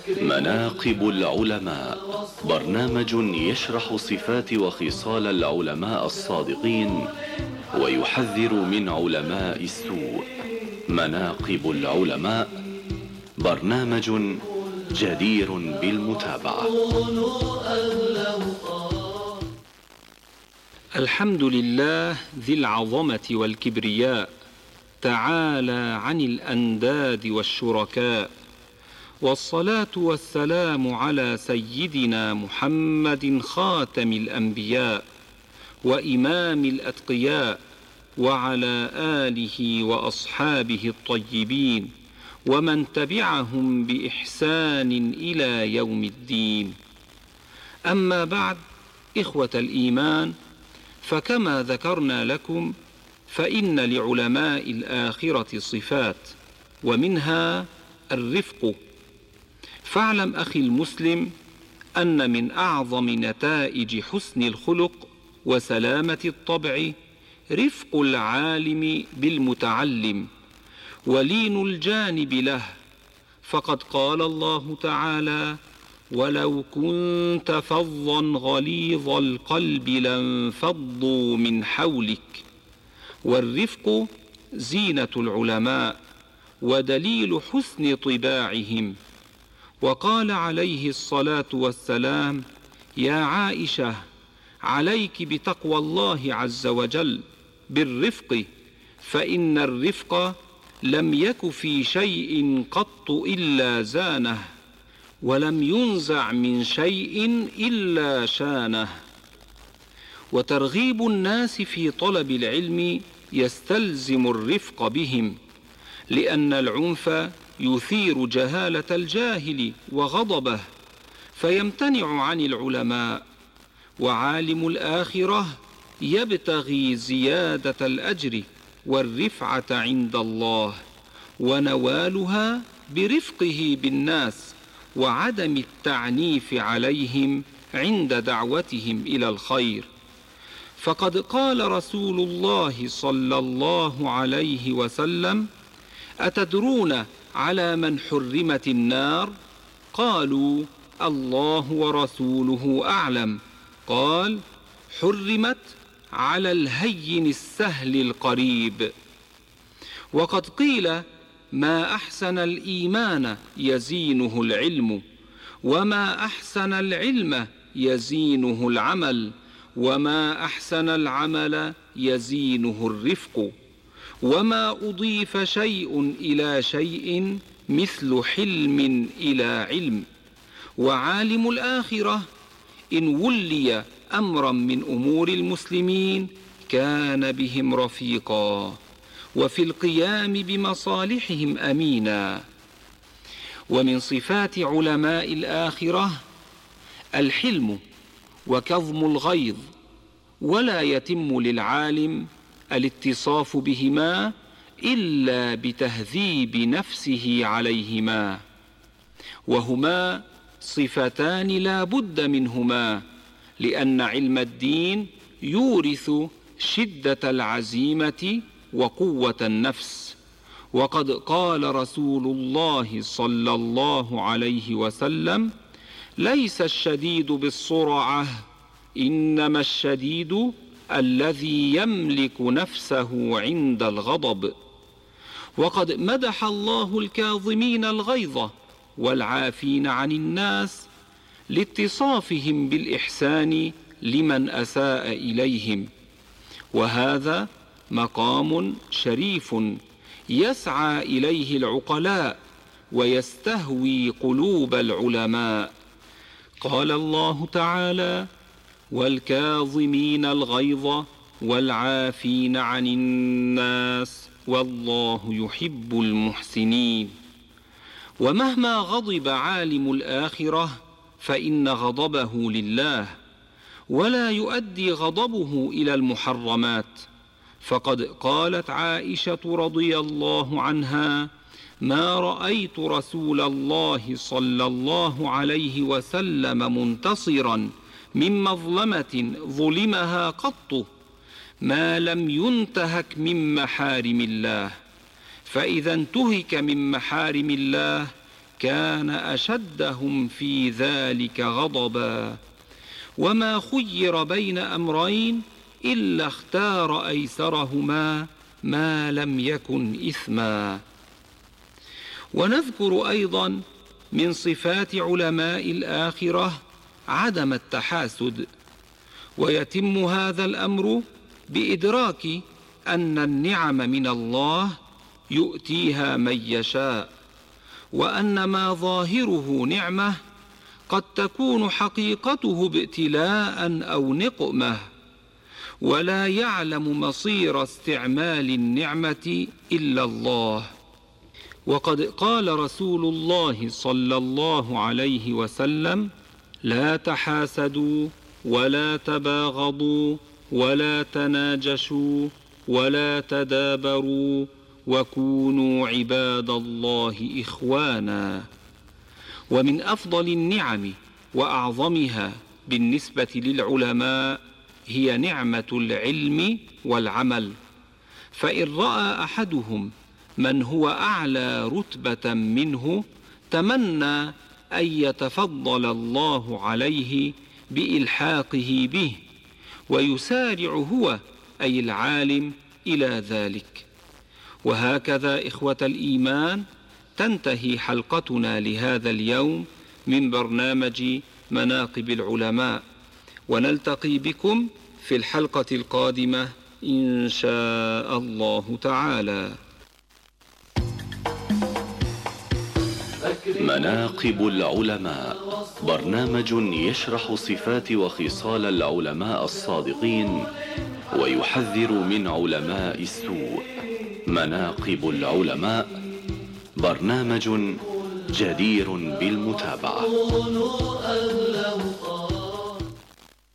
مناقب العلماء، برنامج يشرح صفات وخصال العلماء الصادقين ويحذر من علماء السوء. مناقب العلماء برنامج جدير بالمتابعة. الحمد لله ذي العظمة والكبرياء، تعالى عن الأنداد والشركاء، والصلاة والسلام على سيدنا محمد خاتم الأنبياء وإمام الأتقياء، وعلى آله وأصحابه الطيبين ومن تبعهم بإحسان إلى يوم الدين. أما بعد، إخوة الإيمان، فكما ذكرنا لكم فإن لعلماء الآخرة صفات، ومنها الرفق. فاعلم أخي المسلم أن من أعظم نتائج حسن الخلق وسلامة الطبع رفق العالم بالمتعلم ولين الجانب له، فقد قال الله تعالى: ولو كنت فظا غليظ القلب لانفضوا من حولك. والرفق زينة العلماء ودليل حسن طباعهم. وقال عليه الصلاة والسلام: يا عائشة، عليك بتقوى الله عز وجل بالرفق، فإن الرفق لم يك في شيء قط إلا زانه، ولم ينزع من شيء إلا شانه. وترغيب الناس في طلب العلم يستلزم الرفق بهم، لأن العنف يثير جهالة الجاهل وغضبه فيمتنع عن العلماء. وعالم الآخرة يبتغي زيادة الأجر والرفعة عند الله، ونوالها برفقه بالناس وعدم التعنيف عليهم عند دعوتهم إلى الخير. فقد قال رسول الله صلى الله عليه وسلم: أتدرون على من حرمت النار؟ قالوا: الله ورسوله أعلم. قال: حرمت على الهين السهل القريب. وقد قيل: ما أحسن الإيمان يزينه العلم، وما أحسن العلم يزينه العمل، وما أحسن العمل يزينه الرفق. وما أضيف شيء إلى شيء مثل حلم إلى علم. وعالم الآخرة إن ولي أمرا من أمور المسلمين كان بهم رفيقا، وفي القيام بمصالحهم أمينا. ومن صفات علماء الآخرة الحلم وكظم الغيظ، ولا يتم للعالم الاتصاف بهما إلا بتهذيب نفسه عليهما، وهما صفتان لا بد منهما، لأن علم الدين يورث شدة العزيمة وقوة النفس. وقد قال رسول الله صلى الله عليه وسلم: ليس الشديد بالسرعة، إنما الشديد الذي يملك نفسه عند الغضب. وقد مدح الله الكاظمين الغيظ والعافين عن الناس لاتصافهم بالإحسان لمن أساء إليهم، وهذا مقام شريف يسعى إليه العقلاء ويستهوي قلوب العلماء. قال الله تعالى: والكاظمين الغيظ والعافين عن الناس والله يحب المحسنين. ومهما غضب عالم الآخرة فإن غضبه لله، ولا يؤدي غضبه إلى المحرمات. فقد قالت عائشة رضي الله عنها: ما رأيت رسول الله صلى الله عليه وسلم منتصرا من مظلمة ظلمها قط ما لم ينتهك من محارم الله، فإذا انتهك من محارم الله كان أشدهم في ذلك غضبا، وما خير بين أمرين إلا اختار أيسرهما ما لم يكن إثما. ونذكر أيضا من صفات علماء الآخرة عدم التحاسد، ويتم هذا الأمر بإدراك أن النعم من الله يؤتيها من يشاء، وأن ما ظاهره نعمة قد تكون حقيقته ابتلاء أو نقمة، ولا يعلم مصير استعمال النعمة إلا الله. وقد قال رسول الله صلى الله عليه وسلم: لا تحاسدوا ولا تباغضوا ولا تناجشوا ولا تدابروا وكونوا عباد الله إخوانا. ومن أفضل النعم وأعظمها بالنسبة للعلماء هي نعمة العلم والعمل، فإن رأى أحدهم من هو أعلى رتبة منه تمنى أن يتفضل الله عليه بإلحاقه به، ويسارع هو أي العالم إلى ذلك. وهكذا إخوة الإيمان تنتهي حلقتنا لهذا اليوم من برنامج مناقب العلماء، ونلتقي بكم في الحلقة القادمة إن شاء الله تعالى. مناقب العلماء، برنامج يشرح صفات وخصال العلماء الصادقين ويحذر من علماء السوء. مناقب العلماء برنامج جدير بالمتابعة.